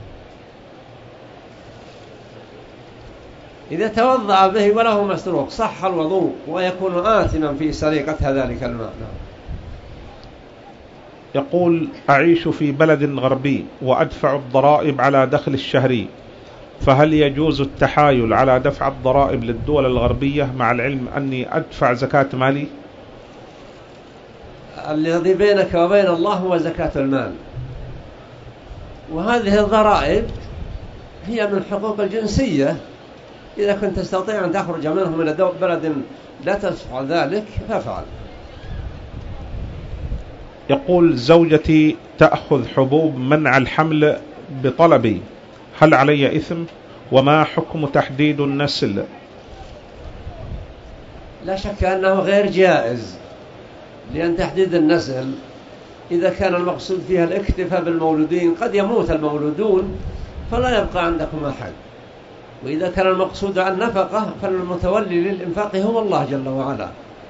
إذا توضأ به وله مسروق صح الوضوء ويكون آثما في سرقة ذلك الماء. يقول: أعيش في بلد غربي وأدفع الضرائب على دخل الشهري، فهل يجوز التحايل على دفع الضرائب للدول الغربية مع العلم أني أدفع زكاة مالي؟ الذي بينك وبين الله هو زكاة المال، وهذه الضرائب هي من حقوق الجنسية. إذا كنت تستطيع أن تخرج منهم إلى بلد لا تفعل ذلك فافعل. يقول: زوجتي تأخذ حبوب منع الحمل بطلبي، هل علي إثم؟ وما حكم تحديد النسل؟ لا شك أنه غير جائز، لأن تحديد النسل إذا كان المقصود فيها الاكتفاء بالمولودين قد يموت المولودون فلا يبقى عندكم أحد، وإذا كان المقصود النفقة فالمتولي للإنفاق هو الله جل وعلا.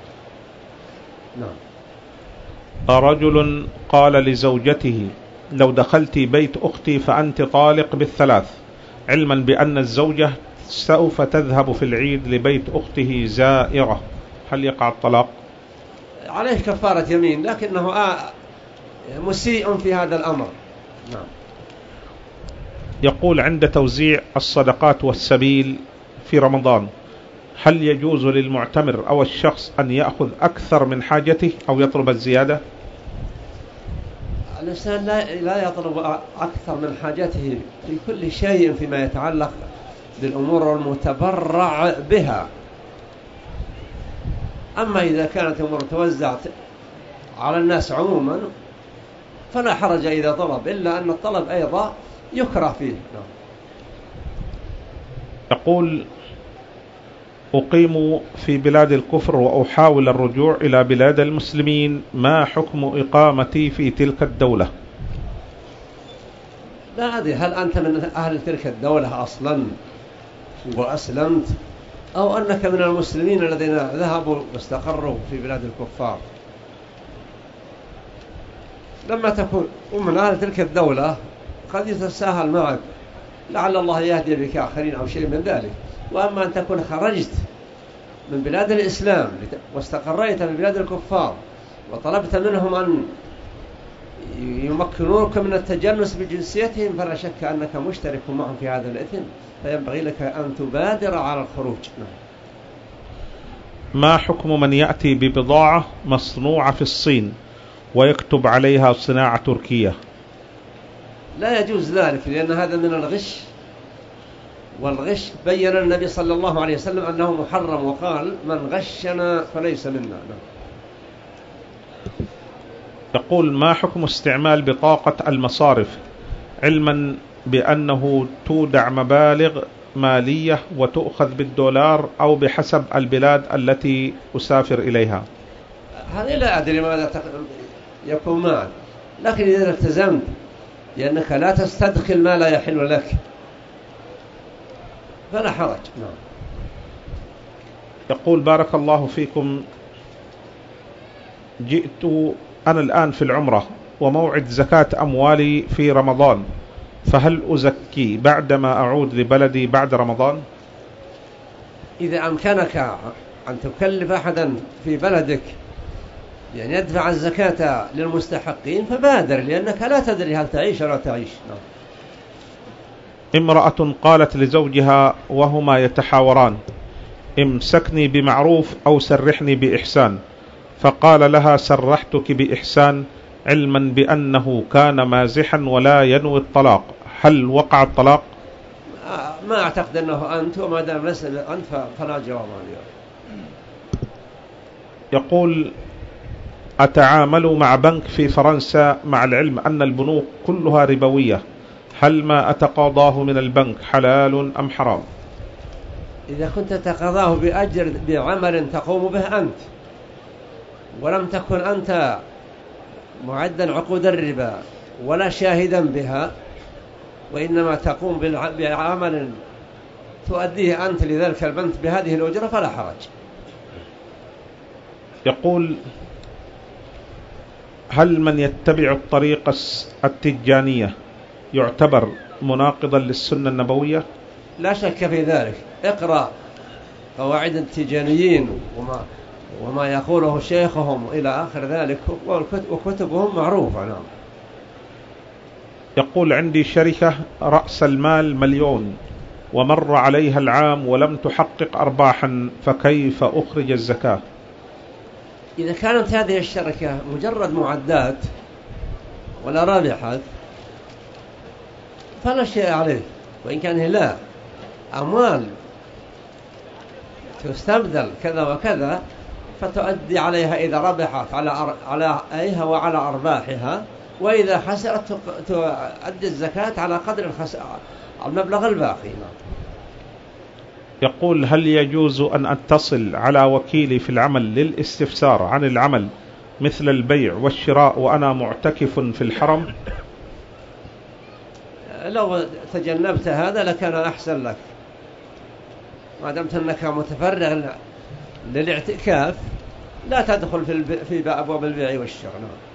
نعم. رجل قال لزوجته: لو دخلت بيت أختي فأنت طالق بالثلاث، علما بأن الزوجة سوف تذهب في العيد لبيت أخته زائرة، هل يقع الطلاق؟ عليه كفارة يمين، لكنه مسيء في هذا الأمر. نعم. يقول: عند توزيع الصدقات والسبيل في رمضان هل يجوز للمعتمر أو الشخص أن يأخذ أكثر من حاجته أو يطلب الزيادة؟ الإنسان لا لا يطلب أكثر من حاجته في كل شيء فيما يتعلق بالأمور المتبرع بها. أما إذا كانت أمور توزعت على الناس عموما فلا حرج إذا طلب، إلا أن الطلب أيضا يكره فيه. يقول: أقيم في بلاد الكفر وأحاول الرجوع إلى بلاد المسلمين، ما حكم إقامتي في تلك الدولة؟ لا أدري هل أنت من أهل تلك الدولة أصلا وأسلمت، أو أنك من المسلمين الذين ذهبوا واستقروا في بلاد الكفار. لما تكون من أهل تلك الدولة قد يتساهل معك، لعل الله يهدي بك آخرين أو شيء من ذلك. وأما أن تكون خرجت من بلاد الإسلام واستقريت في بلاد الكفار وطلبت منهم أن يمكنوك من التجنس بجنسيتهم، فلا شك أنك مشترك معهم في هذا الإثم، فينبغي لك أن تبادر على الخروج. ما حكم من يأتي ببضاعة مصنوعة في الصين ويكتب عليها صناعة تركية؟ لا يجوز ذلك، لأن هذا من الغش، والغش بين النبي صلى الله عليه وسلم أنه محرم، وقال: من غشنا فليس منا. يقول: ما حكم استعمال بطاقة المصارف علما بأنه تودع مبالغ مالية وتؤخذ بالدولار أو بحسب البلاد التي أسافر إليها؟ هذه لا أدري ماذا يكون معك، لكن إذا التزمت لأنك لا تستدخل ما لا يحل لك فلا حرج. نعم. يقول: بارك الله فيكم، جئت أنا الآن في العمرة وموعد زكاة أموالي في رمضان، فهل أزكي بعدما أعود لبلدي بعد رمضان؟ إذا أمكنك أن تكلف أحدا في بلدك يعني يدفع الزكاة للمستحقين فبادر، لأنك لا تدري هل تعيش أو لا تعيش. نعم. امرأة قالت لزوجها وهما يتحاوران: امسكني بمعروف أو سرحني بإحسان، فقال لها: سرحتك بإحسان، علما بأنه كان مازحا ولا ينوي الطلاق، هل وقع الطلاق؟ ما أعتقد أنه أنت، وما دام ليس أنت فلا جواب عليه. يقول: أتعامل مع بنك في فرنسا مع العلم أن البنوك كلها ربوية، هل ما أتقاضاه من البنك حلال أم حرام؟ إذا كنت تقاضاه بأجر بعمل تقوم به أنت، ولم تكن أنت معدا عقود الربا ولا شاهدا بها، وإنما تقوم بعمل تؤديه أنت لذلك البنك بهذه الأجرة فلا حرج. يقول: هل من يتبع الطريقة التجانية يعتبر مناقضا للسنة النبوية؟ لا شك في ذلك. اقرأ قواعد التجانيين وما, وما يقوله شيخهم إلى آخر ذلك، وكتبهم معروفة. نعم. يقول: عندي شركة رأس المال مليون ومر عليها العام ولم تحقق أرباحا، فكيف أخرج الزكاة؟ إذا كانت هذه الشركة مجرد معدات ولا رابحات فلا شيء عليه، وإن كان لا أموال تستبدل كذا وكذا فتؤدي عليها إذا ربحت على على أيها وعلى أرباحها، وإذا خسرت تؤدي الزكاة على قدر المبلغ الباقي. يقول: هل يجوز أن أتصل على وكيلي في العمل للاستفسار عن العمل مثل البيع والشراء وأنا معتكف في الحرم؟ لو تجنبت هذا لكان أحسن لك، ما دمت أنك متفرغ للاعتكاف لا تدخل في في أبواب البيع والشراء.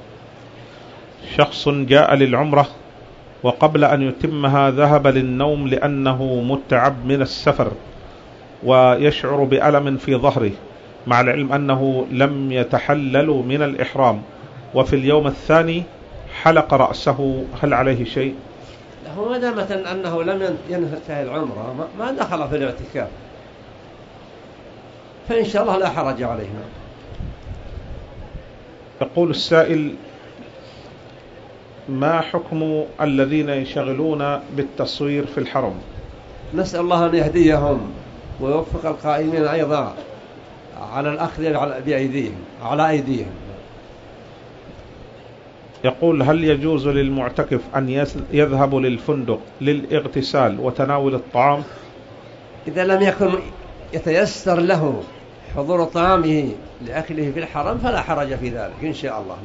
شخص جاء للعمرة وقبل أن يتمها ذهب للنوم لأنه متعب من السفر ويشعر بألم في ظهره، مع العلم أنه لم يتحلل من الإحرام، وفي اليوم الثاني حلق رأسه، هل عليه شيء؟ هو ما دامت أنه لم ينتهي العمرة ما دخل في الاعتكاف، فإن شاء الله لا حرج عليه. يقول السائل: ما حكم الذين يشغلون بالتصوير في الحرم؟ نسأل الله أن يهديهم ويوفق القائمين أيضا على الأخذ بأيديهم على أيديهم. يقول: هل يجوز للمعتكف أن يذهب للفندق للاغتسال وتناول الطعام؟ إذا لم يكن يتيسر له حضور طعامه لأكله في الحرم فلا حرج في ذلك إن شاء الله.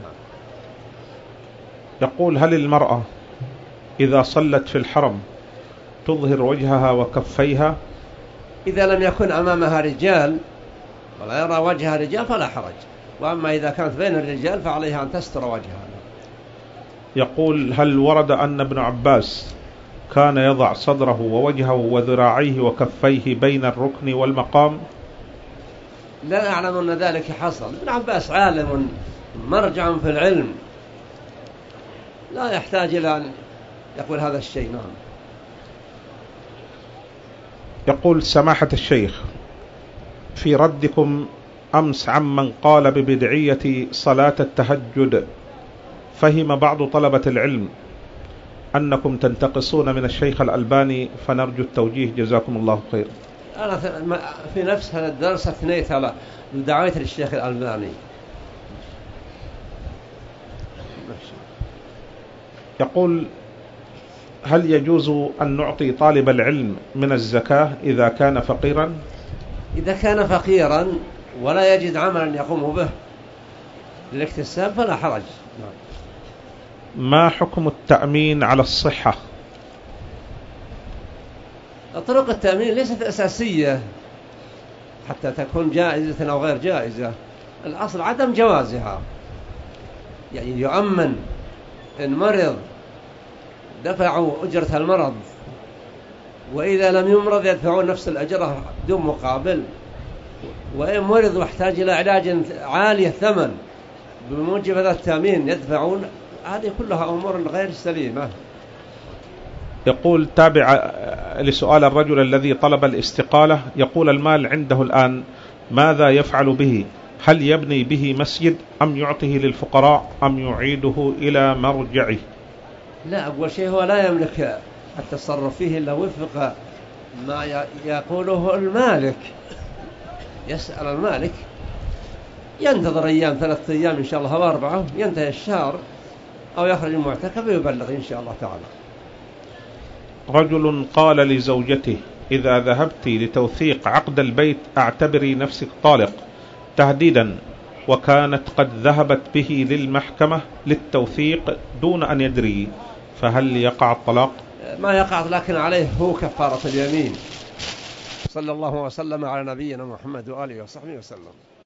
يقول: هل المرأة إذا صلت في الحرم تظهر وجهها وكفيها؟ إذا لم يكن أمامها رجال ولا يرى وجهها رجال فلا حرج، وأما إذا كانت بين الرجال فعليها أن تستر وجهها. يقول: هل ورد أن ابن عباس كان يضع صدره ووجهه وذراعيه وكفيه بين الركن والمقام؟ لا أعلم أن ذلك حصل. ابن عباس عالم مرجع في العلم، لا يحتاج إلى أن يقول هذا الشيء. نعم. يقول: سماحة الشيخ، في ردكم أمس عمن قال ببدعية صلاة التهجد، فهم بعض طلبة العلم أنكم تنتقصون من الشيخ الألباني، فنرجو التوجيه جزاكم الله خير. أنا في نفس هذا الدرس أثنيت على دعوة للشيخ الألباني. يقول: هل يجوز أن نعطي طالب العلم من الزكاة إذا كان فقيرا؟ إذا كان فقيرا ولا يجد عملا يقوم به للاكتساب فلا حرج. ما حكم التأمين على الصحة؟ طرق التأمين ليست أساسية حتى تكون جائزة أو غير جائزة، الأصل عدم جوازها. يعني يؤمن إن مرض دفعوا أجرة المرض، وإذا لم يمرض يدفعون نفس الأجرة بدون مقابل، وإن مرض واحتاج إلى علاج عالي الثمن بموجب هذا التأمين يدفعون. هذه كلها أمور غير سليمة. يقول: تابع لسؤال الرجل الذي طلب الاستقالة، يقول: المال عنده الآن، ماذا يفعل به؟ هل يبني به مسجد أم يعطيه للفقراء أم يعيده إلى مرجعه؟ لا، أول شيء هو لا يملك التصرف فيه إلا وفق ما يقوله المالك. يسأل المالك، ينتظر أيام، ثلاثة أيام إن شاء الله أو أربعة، ينتهي الشهر أو يخرج المعتكف ويبلغ إن شاء الله تعالى. رجل قال لزوجته: إذا ذهبت لتوثيق عقد البيت اعتبري نفسك طالق، تهديدا، وكانت قد ذهبت به للمحكمة للتوثيق دون أن يدري، فهل يقع الطلاق؟ ما يقع، لكن عليه هو كفارة اليمين. صلى الله وسلم على نبينا محمد وآله وصحبه وسلم.